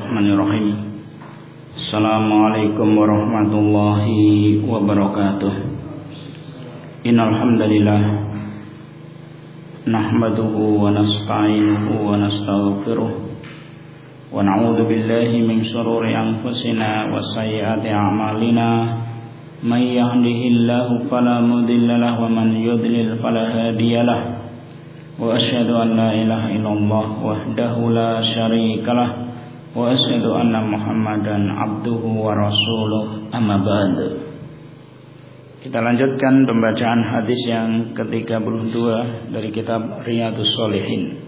Bismillahirrahmanirrahim. Assalamualaikum warahmatullahi wabarakatuh. Innal hamdalillah nahmaduhu wa nasta'inuhu wa nastaghfiruh wa na'udzu billahi min shururi anfusina wa sayyiati a'malina. May yahdihillahu fala mudilla lahu wa man yudlil fala hadiyalah. Wa asyhadu an la ilaha illallah wahdahu la syarikalah wa asyhadu anna Muhammadan abduhu wa rasuluh, amma ba'd. Kita lanjutkan pembacaan hadis yang ke-32 dari kitab Riyadhus Shalihin.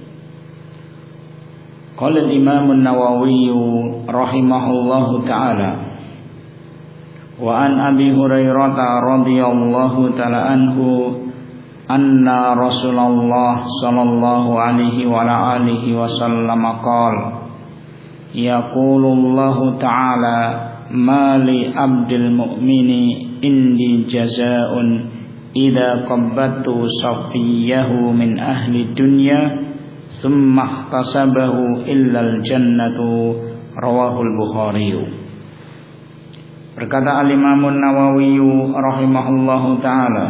Qala al-Imam an-Nawawi rahimahullahu ta'ala wa an Abi Hurairah radhiyallahu ta'ala anhu anna Rasulullah sallallahu alaihi wa alihi wasallam qala yaqulullahu ta'ala ma li abdil mu'mini indi jazaa'un idza qabbattu safiyahu min ahli dunya thumma ihtasabahu illal jannatu, rawahul Bukhari. Berkata al-Imam an-Nawawi rahimahullahu ta'ala,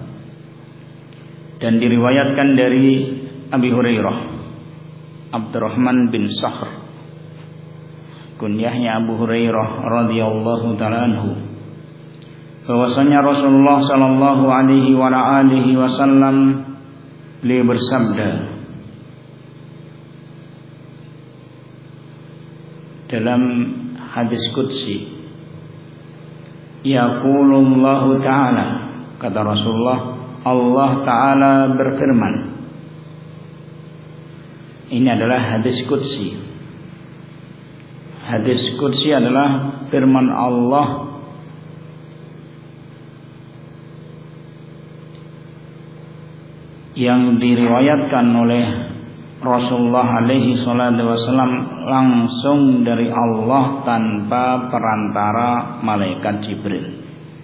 dan diriwayatkan dari Abi Hurairah Abdurrahman bin Sakhr, kunyahnya Abu Hurairah radhiyallahu ta'ala anhu, bahwasanya Rasulullah sallallahu alaihi wa alihi wasallam beliau bersabda dalam hadis qudsi, yaqulullahu ta'ala, kata Rasulullah, Allah Ta'ala berfirman. Ini adalah hadis qudsi. Hadis qudsi adalah firman Allah yang diriwayatkan oleh Rasulullah alaihi salatu wasallam langsung dari Allah tanpa perantara malaikat Jibril.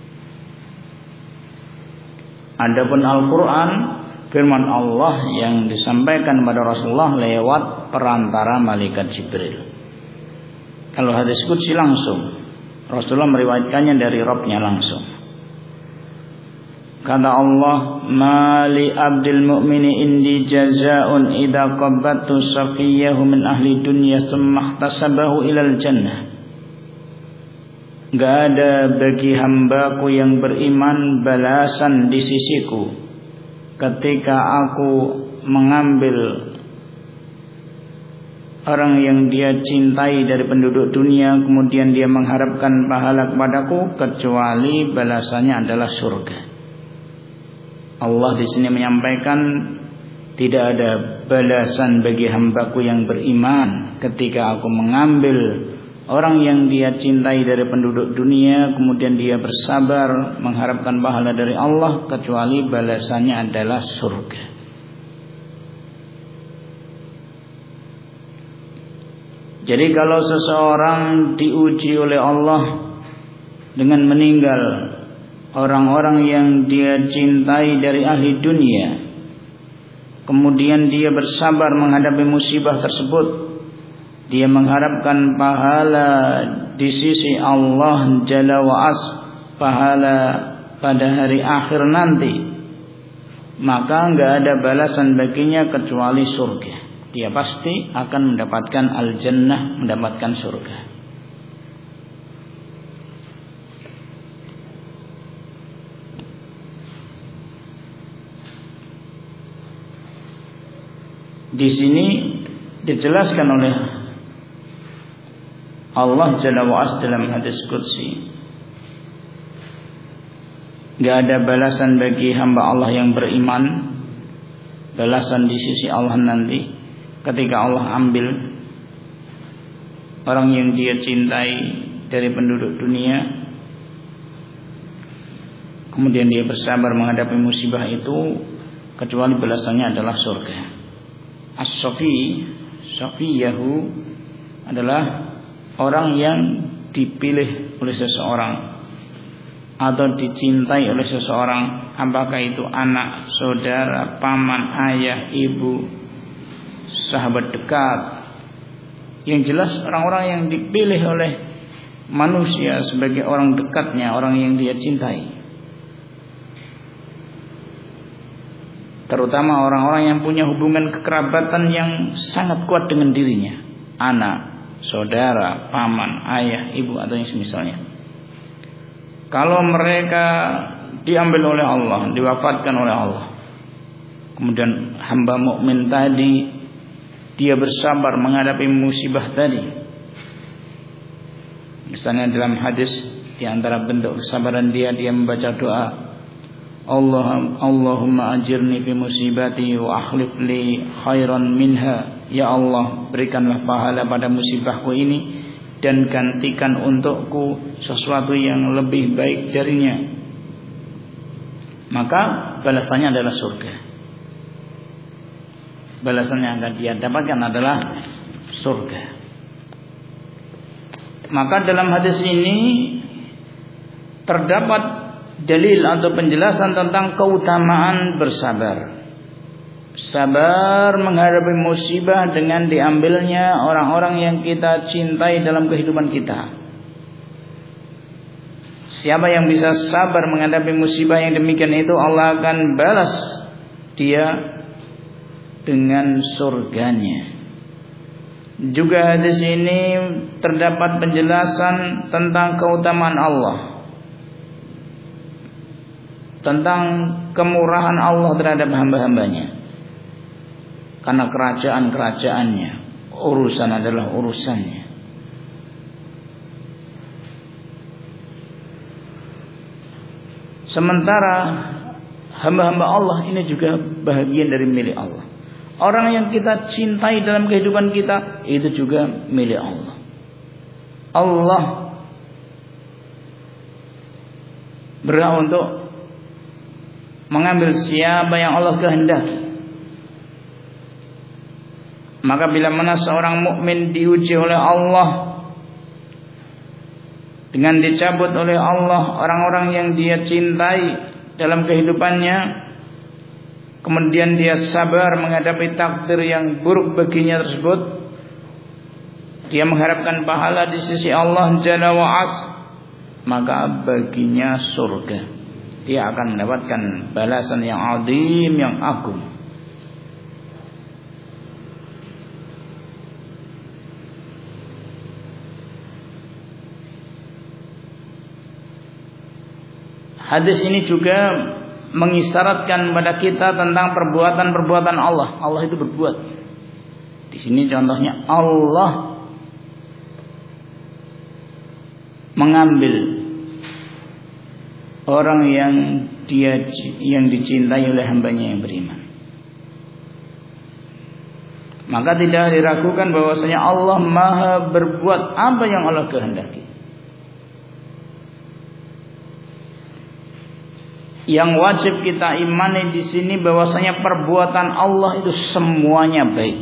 Adapun Al-Quran, firman Allah yang disampaikan kepada Rasulullah lewat perantara malaikat Jibril. Kalau hadis qudsi langsung, Rasulullah meriwayatkannya dari Rabbnya langsung. Kata Allah, ma li abdil mu'mini indi jazaa'un idza qabbattu safiyahu min ahli dunya tsumma ihtasabahu ilal jannah. Gak ada bagi hambaku yang beriman balasan di sisiku ketika aku mengambil orang yang dia cintai dari penduduk dunia, kemudian dia mengharapkan pahala kepadaku, kecuali balasannya adalah surga. Allah di sini menyampaikan tidak ada balasan bagi hambaku yang beriman ketika aku mengambil orang yang dia cintai dari penduduk dunia, kemudian dia bersabar mengharapkan pahala dari Allah, kecuali balasannya adalah surga. Jadi kalau seseorang diuji oleh Allah dengan meninggal orang-orang yang dia cintai dari ahli dunia, kemudian dia bersabar menghadapi musibah tersebut, dia mengharapkan pahala di sisi Allah Jalla wa'az, pahala pada hari akhir nanti, maka enggak ada balasan baginya kecuali surga. Dia pasti akan mendapatkan al-jannah, mendapatkan surga. Di sini dijelaskan oleh Allah Jalla wa'az dalam hadis qudsi, gak ada balasan bagi hamba Allah yang beriman, balasan di sisi Allah nanti ketika Allah ambil orang yang dia cintai dari penduduk dunia, kemudian dia bersabar menghadapi musibah itu, kecuali balasannya adalah surga. As-safiyahu adalah orang yang dipilih oleh seseorang atau dicintai oleh seseorang, apakah itu anak, saudara, paman, ayah, ibu, sahabat dekat, Yang jelas orang-orang yang dipilih oleh manusia sebagai orang dekatnya, orang yang dia cintai. Terutama orang-orang yang punya hubungan kekerabatan yang sangat kuat dengan dirinya. Anak, saudara, paman, ayah, ibu atau yang semisalnya. Kalau mereka diambil oleh Allah, diwafatkan oleh Allah, kemudian hamba mukmin tadi dia bersabar menghadapi musibah tadi. Misalnya dalam hadis, di antara bentuk kesabaran dia membaca doa, Allahumma ajirni fi musibati wa akhlif li khairan minha. Ya Allah, berikanlah pahala pada musibahku ini dan gantikan untukku sesuatu yang lebih baik darinya. Maka balasannya adalah surga. Balasan yang akan dia dapatkan adalah surga. Maka dalam hadis ini terdapat dalil atau penjelasan tentang keutamaan bersabar. Sabar menghadapi musibah dengan diambilnya orang-orang yang kita cintai dalam kehidupan kita. Siapa yang bisa sabar menghadapi musibah yang demikian itu, Allah akan balas dia dengan surganya. Juga hadis ini terdapat penjelasan tentang keutamaan Allah, tentang kemurahan Allah terhadap hamba-hambanya. Karena kerajaan-kerajaannya, urusan adalah urusannya. Sementara hamba-hamba Allah ini juga bahagian dari milik Allah. Orang yang kita cintai dalam kehidupan kita itu juga milik Allah. Allah berhak untuk mengambil siapa yang Allah kehendaki. Maka bila mana seorang mukmin diuji oleh Allah dengan dicabut oleh Allah orang-orang yang dia cintai dalam kehidupannya, kemudian dia sabar menghadapi takdir yang buruk baginya tersebut, dia mengharapkan pahala di sisi Allah Jalla wa As, maka baginya surga. Dia akan mendapatkan balasan yang azim, yang agung. Hadis ini juga mengisyaratkan kepada kita tentang perbuatan-perbuatan Allah. Allah itu berbuat. Di sini contohnya Allah mengambil orang yang dicintai oleh hambanya yang beriman. Maka tidak diragukan bahwasanya Allah Maha berbuat apa yang Allah kehendaki. Yang wajib kita imani di sini bahwasanya perbuatan Allah itu semuanya baik.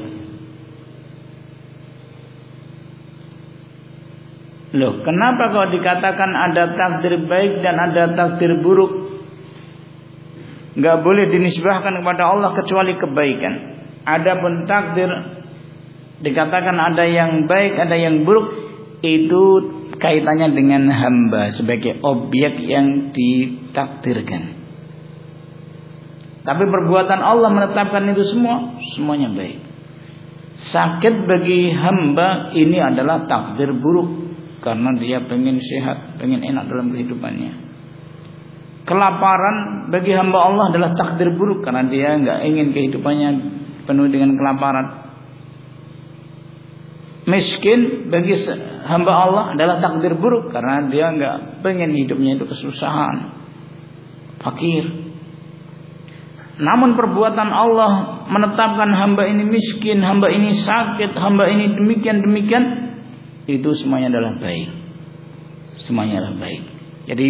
Loh, kenapa kalau dikatakan ada takdir baik dan ada takdir buruk? Enggak boleh dinisbahkan kepada Allah kecuali kebaikan. Adapun takdir dikatakan ada yang baik, ada yang buruk, itu kaitannya dengan hamba sebagai objek yang ditakdirkan. Tapi perbuatan Allah menetapkan itu semuanya baik. Sakit bagi hamba ini adalah takdir buruk, karena dia pengen sehat, pengen enak dalam kehidupannya. Kelaparan bagi hamba Allah adalah takdir buruk, karena dia enggak ingin kehidupannya penuh dengan kelaparan. Miskin bagi hamba Allah adalah takdir buruk, karena dia enggak pengen hidupnya itu kesusahan, fakir. Namun perbuatan Allah menetapkan hamba ini miskin, hamba ini sakit, hamba ini demikian, itu semuanya adalah baik. Semuanya adalah baik. Jadi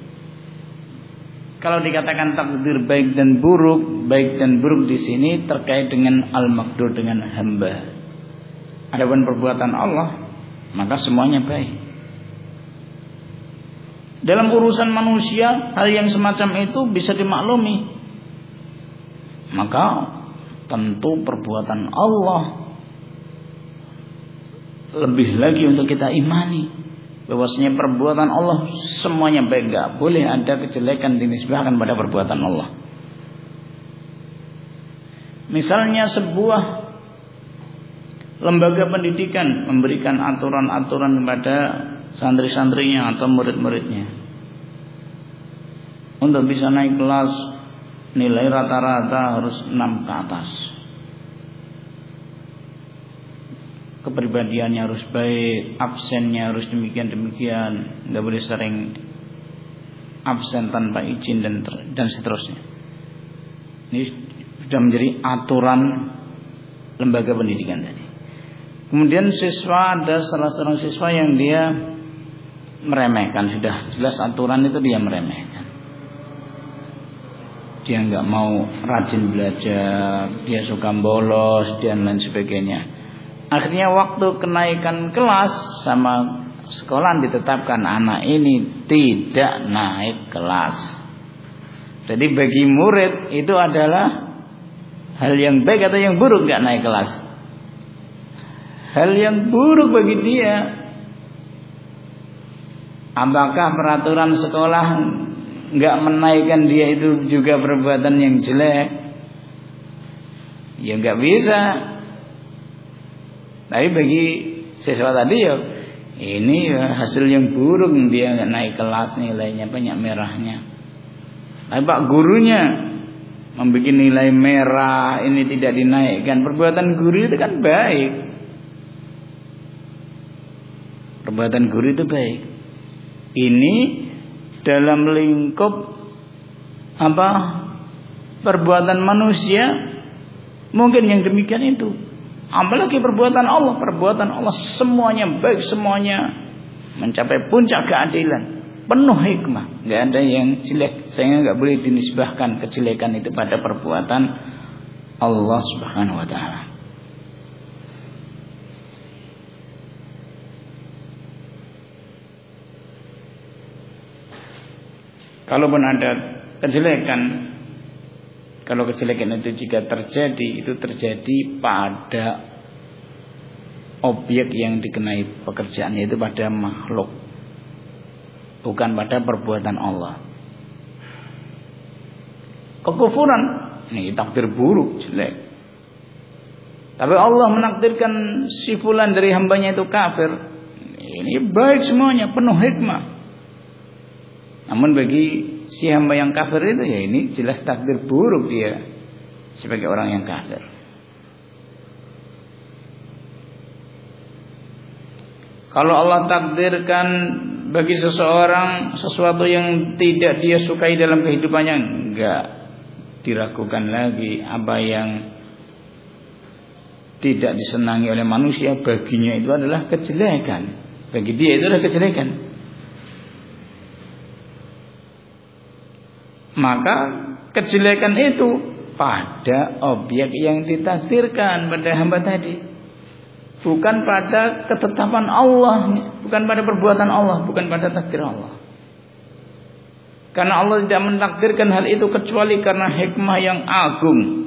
kalau dikatakan takdir baik dan buruk di sini terkait dengan al-maqdur, dengan hamba. Adapun perbuatan Allah, maka semuanya baik. Dalam urusan manusia, hal yang semacam itu bisa dimaklumi. Maka tentu perbuatan Allah lebih lagi untuk kita imani bahwasanya perbuatan Allah semuanya baik, enggak boleh ada kejelekan dinisbahkan pada perbuatan Allah. Misalnya sebuah lembaga pendidikan memberikan aturan-aturan kepada santri-santrinya atau murid-muridnya untuk bisa naik kelas, nilai rata-rata harus 6 ke atas. Kepribadiannya harus baik, absennya harus demikian-demikian, nggak boleh sering absen tanpa izin dan seterusnya. Ini sudah menjadi aturan lembaga pendidikan tadi. Kemudian ada salah seorang siswa yang dia meremehkan, sudah jelas aturan itu dia meremehkan. Dia nggak mau rajin belajar, dia suka bolos dan lain sebagainya. Akhirnya waktu kenaikan kelas sama sekolah ditetapkan anak ini tidak naik kelas. Jadi bagi murid itu adalah hal yang baik atau yang buruk nggak naik kelas? Hal yang buruk bagi dia. Apakah peraturan sekolah nggak menaikkan dia itu juga perbuatan yang jelek? Ya nggak bisa. Tapi bagi siswa tadi ya ini hasil yang buruk, dia nggak naik kelas, nilainya banyak merahnya. Tapi Pak gurunya membuat nilai merah, ini tidak dinaikkan. Perbuatan guru itu kan baik. Perbuatan guru itu baik. Ini dalam lingkup perbuatan manusia mungkin yang demikian itu. Apalagi perbuatan Allah semuanya baik, semuanya mencapai puncak keadilan, penuh hikmah, nggak ada yang jelek, sehingga nggak boleh dinisbahkan kejelekan itu pada perbuatan Allah Subhanahu Wa Taala. Kalaupun ada kejelekan, kalau kejelekan itu jika terjadi, itu terjadi pada objek yang dikenai pekerjaan, yaitu pada makhluk, bukan pada perbuatan Allah. Kekufuran, ini takdir buruk, jelek. Tapi Allah menakdirkan si fulan dari hambanya itu kafir, ini baik semuanya, penuh hikmah. Namun bagi si hamba yang kafir itu ya ini jelas takdir buruk dia sebagai orang yang kafir. Kalau Allah takdirkan bagi seseorang sesuatu yang tidak dia sukai dalam kehidupannya, enggak diragukan lagi. Apa yang tidak disenangi oleh manusia baginya itu adalah kejelekan. Bagi dia itu adalah kejelekan. Maka kejelekan itu pada objek yang ditakdirkan pada hamba tadi, bukan pada ketetapan Allah, bukan pada perbuatan Allah, bukan pada takdir Allah. Karena Allah tidak mentakdirkan hal itu kecuali karena hikmah yang agung.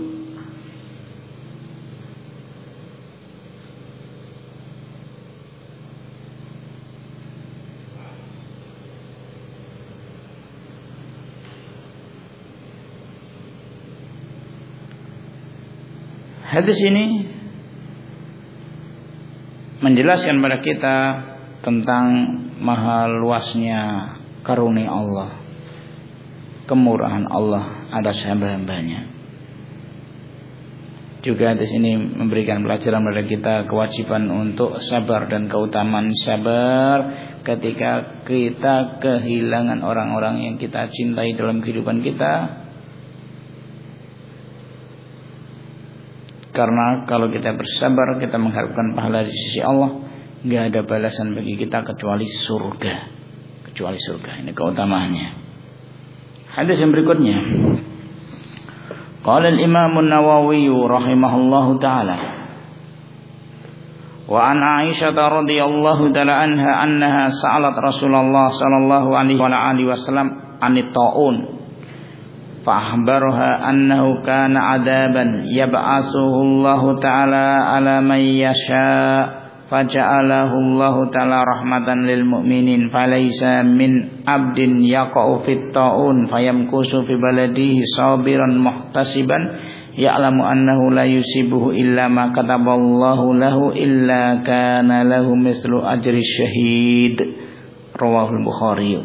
Hadis ini menjelaskan pada kita tentang maha luasnya karunia Allah, kemurahan Allah atas hamba-hambanya. Juga hadis ini memberikan pelajaran pada kita kewajiban untuk sabar dan keutamaan sabar ketika kita kehilangan orang-orang yang kita cintai dalam kehidupan kita. Karena kalau kita bersabar, kita mengharapkan pahala di sisi Allah, nggak ada balasan bagi kita kecuali surga. Kecuali surga. Ini keutamaannya. Hadis yang berikutnya. Qala al-Imam an-Nawawi rahimahullahu taala. Wa an Aisyah radhiyallahu taala annaha sa'alat Rasulullah sallallahu alaihi wasallam anit ta'un. فأخبرها أنه كان عذابا يبعثه الله تعالى على من يشاء faja'alahu Allahu ta'ala rahmatan lil mu'minin falaysa min abdin yaqa'u fit ta'un fayamkusu fi baladihi sabiran muhtasiban ya'lamu annahu la yusibuhu illa ma kataballahu lahu illa kana lahu mislu ajri syahid. Rawahul Bukhari.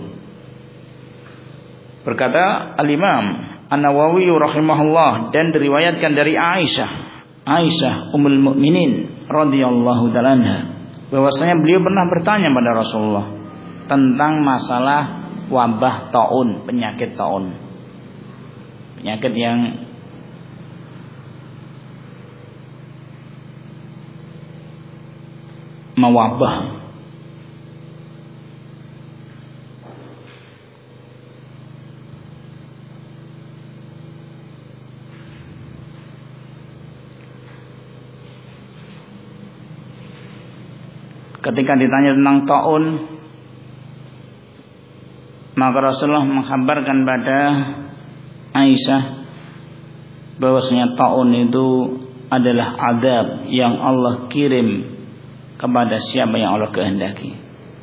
Berkata Al-Imam An-Nawawi rahimahullah, dan diriwayatkan dari Aisyah Ummul Mukminin radhiyallahu ta'ala anha, bahwasanya beliau pernah bertanya pada Rasulullah tentang masalah wabah taun, penyakit taun. Penyakit yang mewabah. Ketika ditanya tentang taun, maka Rasulullah mengkhabarkan pada Aisyah bahwasanya taun itu adalah azab yang Allah kirim kepada siapa yang Allah kehendaki.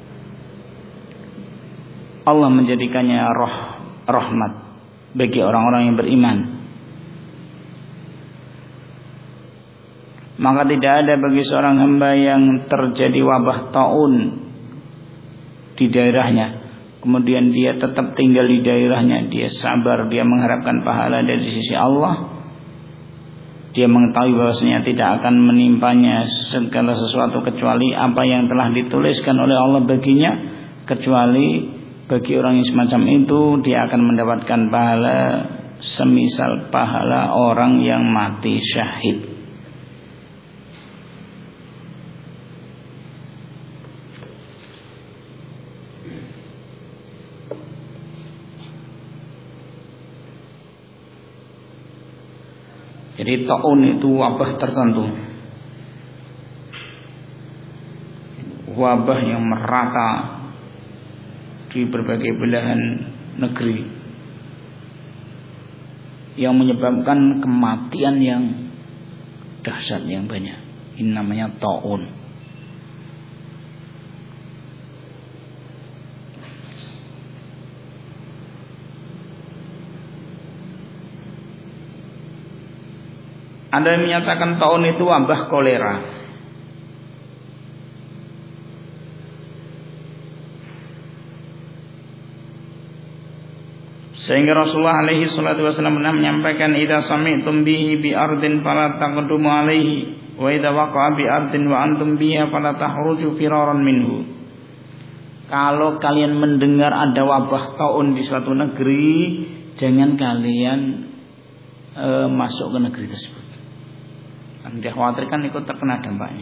Allah menjadikannya rahmat bagi orang-orang yang beriman. Maka tidak ada bagi seorang hamba yang terjadi wabah taun di daerahnya, kemudian dia tetap tinggal di daerahnya, dia sabar, dia mengharapkan pahala dari sisi Allah, dia mengetahui bahwasanya tidak akan menimpanya segala sesuatu kecuali apa yang telah dituliskan oleh Allah baginya, kecuali bagi orang yang semacam itu dia akan mendapatkan pahala semisal pahala orang yang mati syahid. Jadi taun itu wabah tertentu, wabah yang merata di berbagai belahan negeri, yang menyebabkan kematian yang dahsyat yang banyak. Ini namanya taun. Ada yang menyatakan taun itu wabah kolera. Sehingga Rasulullah alaihi salatu wasallam pernah menyampaikan, idza sami'tum bihi bi ardin fala taqdumu alaihi wa idza waqa'a bi ardin wa antum biha fala tahruju firaran minhu. Kalau kalian mendengar ada wabah taun di suatu negeri, jangan kalian masuk ke negeri tersebut. Dia khawatirkan ikut terkena dampaknya.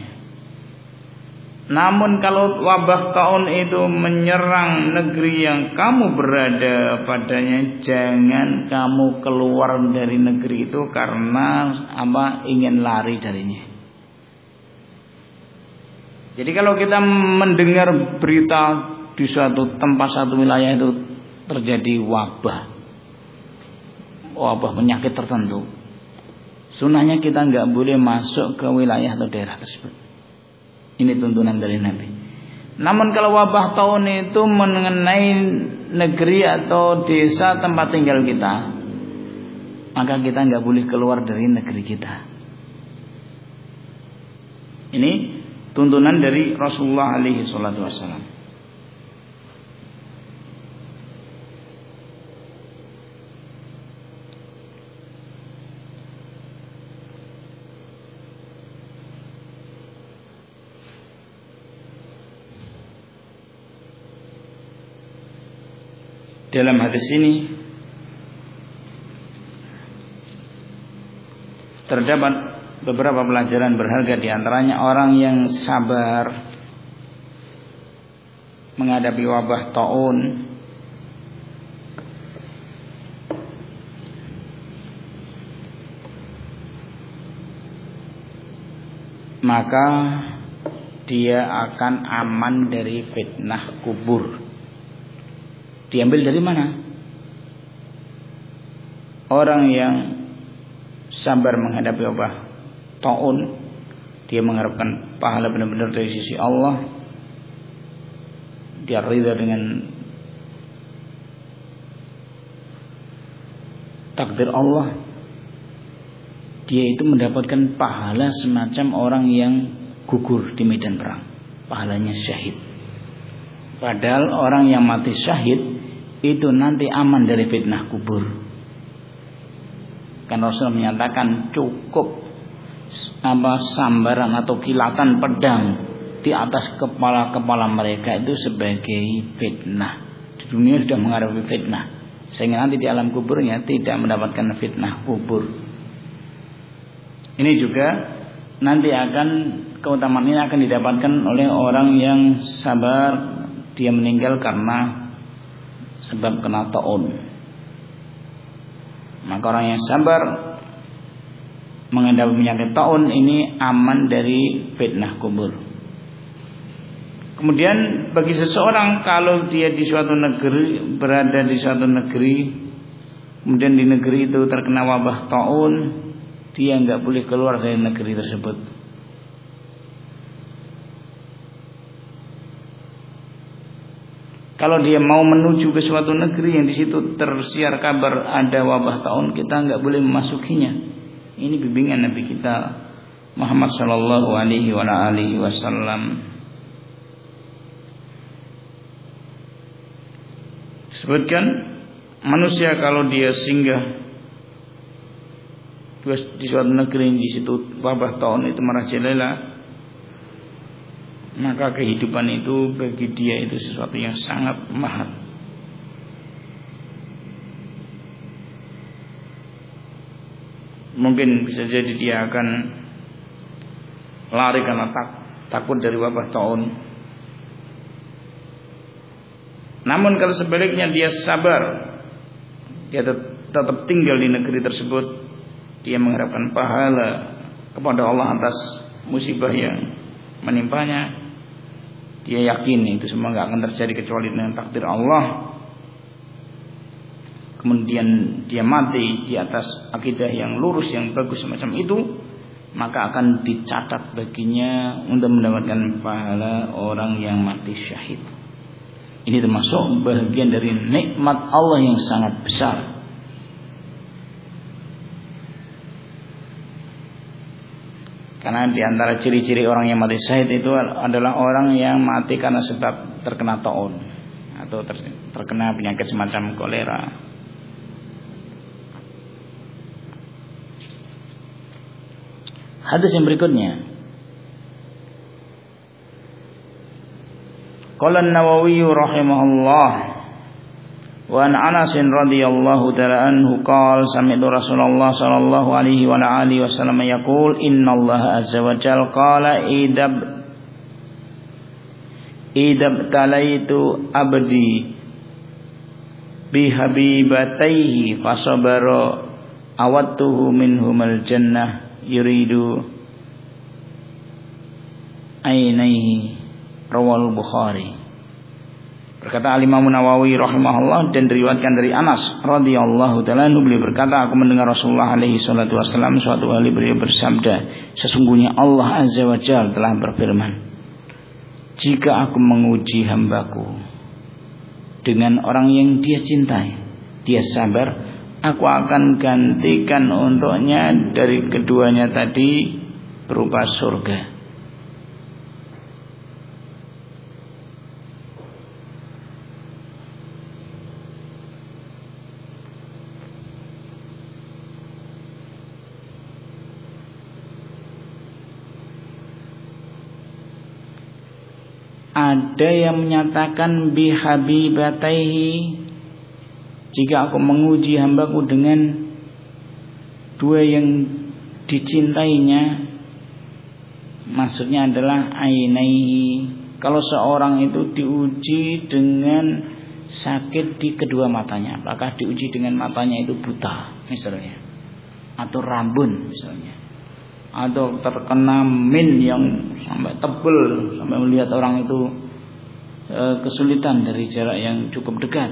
Namun kalau wabah taun itu menyerang negeri yang kamu berada padanya, jangan kamu keluar dari negeri itu karena ingin lari darinya. Jadi kalau kita mendengar berita di suatu tempat, satu wilayah itu terjadi wabah penyakit tertentu, sunahnya kita nggak boleh masuk ke wilayah atau daerah tersebut. Ini tuntunan dari Nabi. Namun kalau wabah taun itu mengenai negeri atau desa tempat tinggal kita, maka kita nggak boleh keluar dari negeri kita. Ini tuntunan dari Rasulullah alaihi salatu wassalam. Dalam hadis ini terdapat beberapa pelajaran berharga, di antaranya orang yang sabar menghadapi wabah taun maka dia akan aman dari fitnah kubur. Diambil dari mana? Orang yang sabar menghadapi wabah taun dia mengharapkan pahala benar-benar dari sisi Allah, dia ridha dengan takdir Allah, dia itu mendapatkan pahala semacam orang yang gugur di medan perang, pahalanya syahid. Padahal orang yang mati syahid itu nanti aman dari fitnah kubur. Kan Rasul menyatakan cukup sambaran atau kilatan pedang di atas kepala-kepala mereka itu sebagai fitnah. Di dunia sudah menghadapi fitnah, sehingga nanti di alam kuburnya tidak mendapatkan fitnah kubur. Ini juga nanti keutamaan ini akan didapatkan oleh orang yang sabar, dia meninggal karena sebab kena taun. Maka orang yang sabar menghadapi penyakit taun ini aman dari fitnah kubur. Kemudian bagi seseorang kalau dia di suatu negeri, berada di suatu negeri, kemudian di negeri itu terkena wabah taun, dia nggak boleh keluar dari negeri tersebut. Kalau dia mau menuju ke suatu negeri yang di situ tersiar kabar ada wabah taun, kita nggak boleh memasukinya. Ini bimbingan Nabi kita Muhammad sallallahu alaihi wasallam. Disebutkan manusia kalau dia singgah di suatu negeri di situ wabah taun itu merajalela, maka kehidupan itu bagi dia itu sesuatu yang sangat mahal. Mungkin bisa jadi dia akan lari karena takut dari wabah taun. Namun kalau sebaliknya dia sabar, dia tetap tinggal di negeri tersebut, dia mengharapkan pahala kepada Allah atas musibah yang menimpanya, dia yakin itu semua gak akan terjadi kecuali dengan takdir Allah. Kemudian dia mati di atas akidah yang lurus, yang bagus semacam itu, maka akan dicatat baginya untuk mendapatkan pahala orang yang mati syahid. Ini termasuk bagian dari nikmat Allah yang sangat besar. Karena di antara ciri-ciri orang yang mati syahid itu adalah orang yang mati karena sebab terkena taun atau terkena penyakit semacam kolera. Hadis yang berikutnya, qala an-Nawawi rahimahullah wa an Anas radhiyallahu ta'ala anhu qala sami'tu Rasulullah sallallahu alaihi wa alihi wasallam yaqul innallaha azza wa jalla qala idab talaitu abdi bihabibataihi fasabara awattuhu minhumal jannah yuridu ainaihi, rawal Bukhari. Berkata Al-Imam Nawawi rahimahullah, dan diriwayatkan dari Anas radhiyallahu ta'ala anhu, beliau berkata, aku mendengar Rasulullah alaihi salatu wasallam suatu kali beliau bersabda, sesungguhnya Allah azza wa jalla telah berfirman, jika aku menguji hambaku dengan orang yang dia cintai, dia sabar, aku akan gantikan untuknya dari keduanya tadi berupa surga. Ada yang menyatakan bihabibataihi, jika aku menguji hambaku dengan dua yang dicintainya, maksudnya adalah ainaihi. Kalau seorang itu diuji dengan sakit di kedua matanya, apakah diuji dengan matanya itu buta misalnya, atau rabun misalnya, atau terkena min yang sampai tebel sampai melihat orang itu kesulitan dari jarak yang cukup dekat.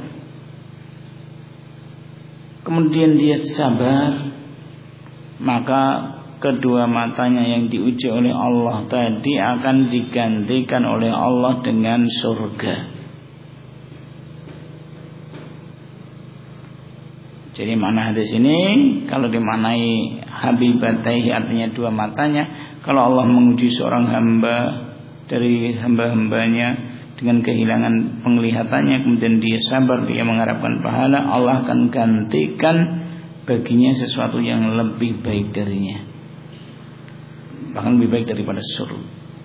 Kemudian dia sabar, maka kedua matanya yang diuji oleh Allah tadi akan digantikan oleh Allah dengan surga. Jadi makna hadis ini kalau dimaknai habibataihi artinya dua matanya, kalau Allah menguji seorang hamba dari hamba-hambanya dengan kehilangan penglihatannya, kemudian dia sabar, dia mengharapkan pahala, Allah akan gantikan baginya sesuatu yang lebih baik darinya, bahkan lebih baik daripada surga,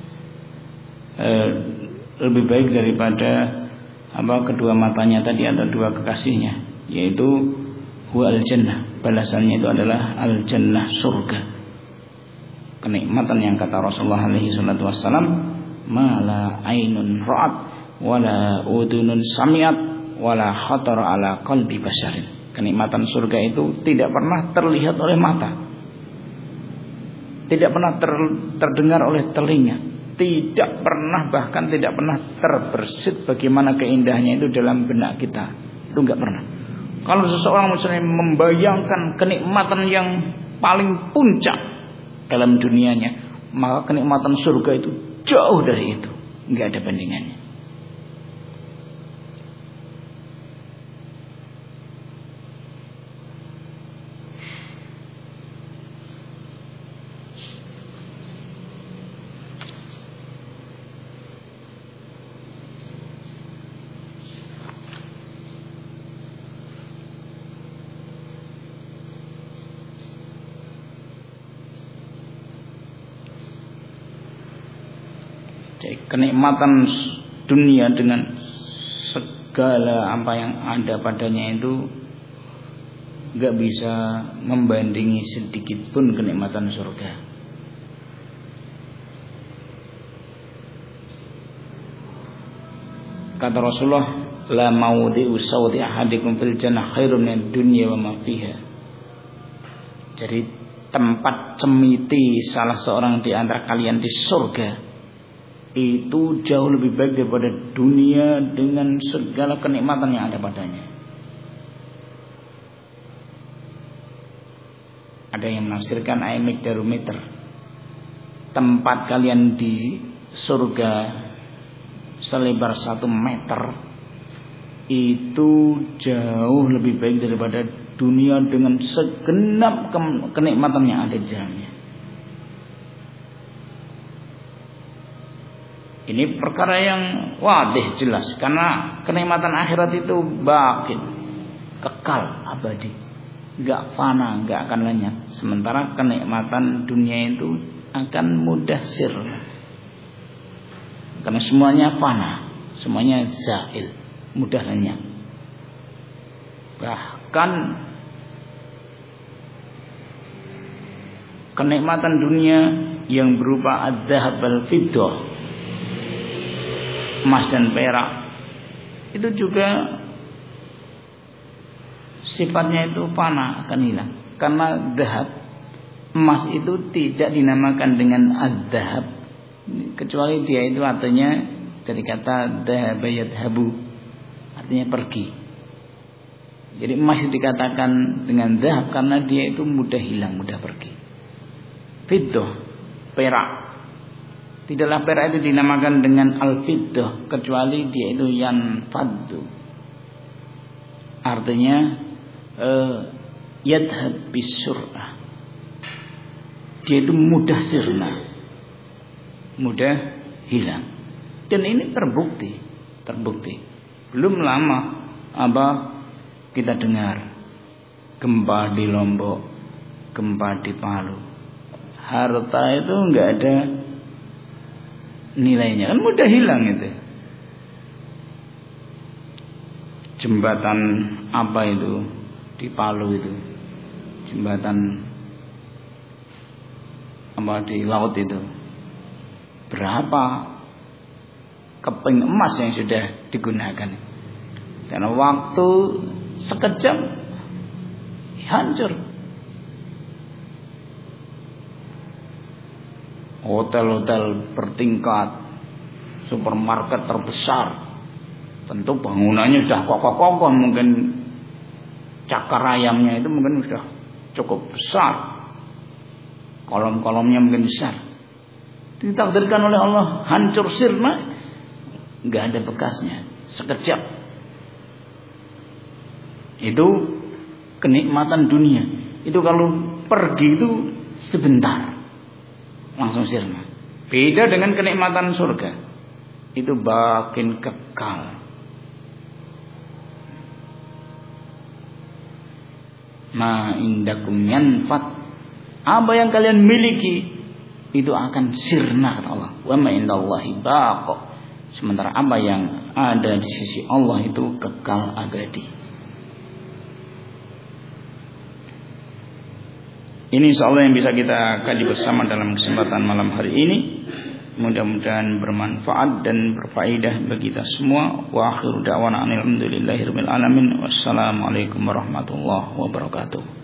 lebih baik daripada kedua matanya tadi atau dua kekasihnya, yaitu huwa al-jannah, balasannya itu adalah al-jannah, surga. Kenikmatan yang kata Rasulullah alaihi salatu wassalam, mala ainun ra'at wala udunun sami'at wala khatar ala qalbi basharin. Kenikmatan surga itu tidak pernah terlihat oleh mata, tidak pernah terdengar oleh telinga, tidak pernah, bahkan tidak pernah terbersit bagaimana keindahnya itu dalam benak kita. Itu enggak pernah. Kalau seseorang misalnya membayangkan kenikmatan yang paling puncak dalam dunianya, maka kenikmatan surga itu jauh dari itu, enggak ada bandingannya. Kenikmatan dunia dengan segala apa yang ada padanya itu gak bisa membandingi sedikit pun kenikmatan surga. Kata Rasulullah, la mawdi'u sawti ahadikum fil jannah khairun min dunya wa ma fiha. Jadi tempat cemiti salah seorang di antara kalian di surga itu jauh lebih baik daripada dunia dengan segala kenikmatan yang ada padanya. Ada yang menafsirkan aimik darumeter, tempat kalian di surga selebar 1 meter itu jauh lebih baik daripada dunia dengan segenap kenikmatan yang ada di dalamnya. Ini perkara yang wadih jelas, karena kenikmatan akhirat itu baqin, kekal, abadi, enggak fana, enggak akan lenyap. Sementara kenikmatan dunia itu akan mudah sirna, karena semuanya fana, semuanya zail, mudah lenyap. Bahkan kenikmatan dunia yang berupa adzhab wal fiddah, emas dan perak, itu juga sifatnya itu fana, akan hilang. Karena dhahab, emas itu tidak dinamakan dengan adzhab, kecuali dia itu artinya dari kata dhahaba yadhabu, artinya pergi. Jadi emas itu dikatakan dengan dhahab karena dia itu mudah hilang, mudah pergi. Fiddah, perak, tidaklah perak itu dinamakan dengan al-fiddah kecuali dia itu yanfaddu, artinya yadhab bisur'ah, dia itu mudah sirna, mudah hilang. Dan ini terbukti. Belum lama kita dengar gempa di Lombok, gempa di Palu, harta itu enggak ada nilainya, kan mudah hilang itu. Jembatan apa itu di Palu itu, jembatan apa di laut itu, berapa keping emas yang sudah digunakan, karena waktu sekejap hancur. Hotel-hotel bertingkat, supermarket terbesar, tentu bangunannya sudah kokoh-kokoh, mungkin cakar ayamnya itu mungkin sudah cukup besar, kolom-kolomnya mungkin besar. Ditakdirkan oleh Allah hancur sirna, nggak ada bekasnya, sekejap. Itu kenikmatan dunia. Itu kalau pergi itu sebentar, langsung sirna. Beda dengan kenikmatan surga, itu makin kekal. Ma indakum yanfat, apa yang kalian miliki itu akan sirna kata Allah. Wa ma indallahi baqa, sementara apa yang ada di sisi Allah itu kekal abadi. Ini insyaallah yang bisa kita kaji bersama dalam kesempatan malam hari ini. Mudah-mudahan bermanfaat dan berfaedah bagi kita semua. Wa akhiru da'wana alhamdulillahirabbil alamin. Wassalamualaikum warahmatullahi wabarakatuh.